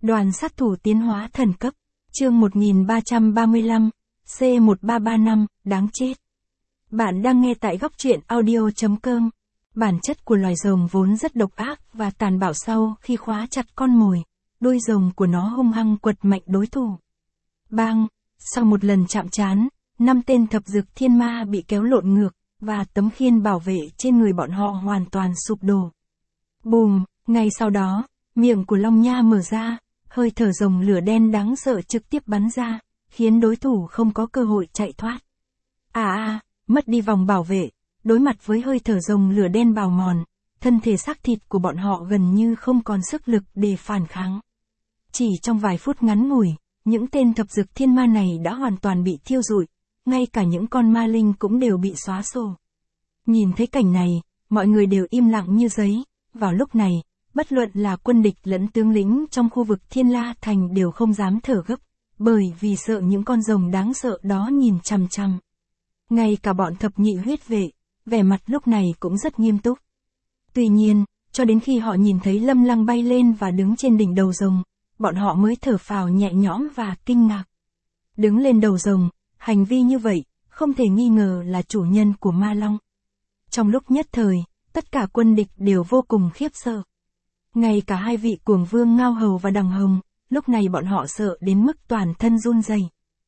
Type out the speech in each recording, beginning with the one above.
Đoàn sát thủ tiến hóa thần cấp. Chương 1335, C1335, đáng chết. Bạn đang nghe tại góc truyện audio.com. Bản chất của loài rồng vốn rất độc ác và tàn bạo. Sau khi khóa chặt con mồi, đuôi rồng của nó hung hăng quật mạnh đối thủ. Bang! Sau một lần chạm trán, 5 tên thập dược thiên ma bị kéo lộn ngược, và tấm khiên bảo vệ trên người bọn họ hoàn toàn sụp đổ. Bùm! Ngay sau đó, miệng của Long Nha mở ra, hơi thở rồng lửa đen đáng sợ trực tiếp bắn ra, khiến đối thủ không có cơ hội chạy thoát. Mất đi vòng bảo vệ, đối mặt với hơi thở rồng lửa đen bào mòn, thân thể xác thịt của bọn họ gần như không còn sức lực để phản kháng. Chỉ trong vài phút ngắn ngủi, những tên thập dược thiên ma này đã hoàn toàn bị thiêu rụi, ngay cả những con ma linh cũng đều bị xóa sổ. Nhìn thấy cảnh này, mọi người đều im lặng như giấy. Vào lúc này, bất luận là quân địch lẫn tướng lĩnh trong khu vực Thiên La Thành đều không dám thở gấp, bởi vì sợ những con rồng đáng sợ đó nhìn chằm chằm. Ngay cả bọn thập nhị huyết vệ, vẻ mặt lúc này cũng rất nghiêm túc. Tuy nhiên, cho đến khi họ nhìn thấy Lâm Lăng bay lên và đứng trên đỉnh đầu rồng, bọn họ mới thở phào nhẹ nhõm và kinh ngạc. Đứng lên đầu rồng, hành vi như vậy, không thể nghi ngờ là chủ nhân của Ma Long. Trong lúc nhất thời, tất cả quân địch đều vô cùng khiếp sợ. Ngay cả hai vị cuồng vương Ngao Hầu và Đằng Hồng, lúc này bọn họ sợ đến mức toàn thân run rẩy.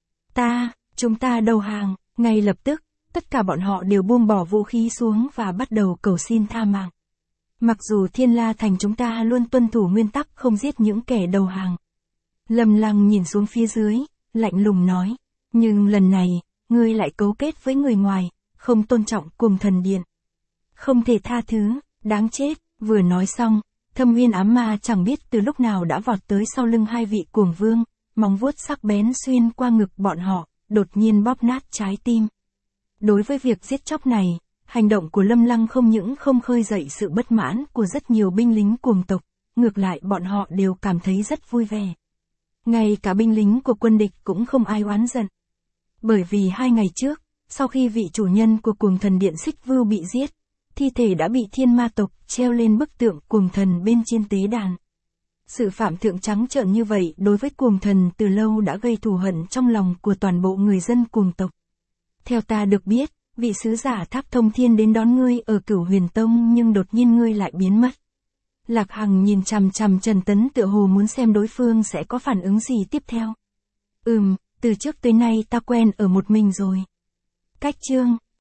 Chúng ta đầu hàng. Ngay lập tức, tất cả bọn họ đều buông bỏ vũ khí xuống và bắt đầu cầu xin tha mạng. Mặc dù Thiên La Thành chúng ta luôn tuân thủ nguyên tắc không giết những kẻ đầu hàng. Lâm Lăng nhìn xuống phía dưới, lạnh lùng nói, nhưng lần này, ngươi lại cấu kết với người ngoài, không tôn trọng Cuồng Thần Điện. Không thể tha thứ, đáng chết. Vừa nói xong, Thâm Uyên ám ma chẳng biết từ lúc nào đã vọt tới sau lưng hai vị cuồng vương, móng vuốt sắc bén xuyên qua ngực bọn họ, đột nhiên bóp nát trái tim. Đối với việc giết chóc này, hành động của Lâm Lăng không những không khơi dậy sự bất mãn của rất nhiều binh lính cuồng tộc, ngược lại bọn họ đều cảm thấy rất vui vẻ. Ngay cả binh lính của quân địch cũng không ai oán giận. Bởi vì 2 ngày trước, sau khi vị chủ nhân của Cuồng Thần Điện Xích Vưu bị giết, thi thể đã bị thiên ma tộc treo lên bức tượng cuồng thần bên trên tế đàn. Sự phạm thượng trắng trợn như vậy đối với cuồng thần từ lâu đã gây thù hận trong lòng của toàn bộ người dân cuồng tộc. Theo ta được biết, vị sứ giả Tháp Thông Thiên đến đón ngươi ở Cửu Huyền Tông nhưng đột nhiên ngươi lại biến mất. Lạc Hằng nhìn chằm chằm Trần Tấn tựa hồ muốn xem đối phương sẽ có phản ứng gì tiếp theo. Từ trước tới nay ta quen ở một mình rồi. Cách chương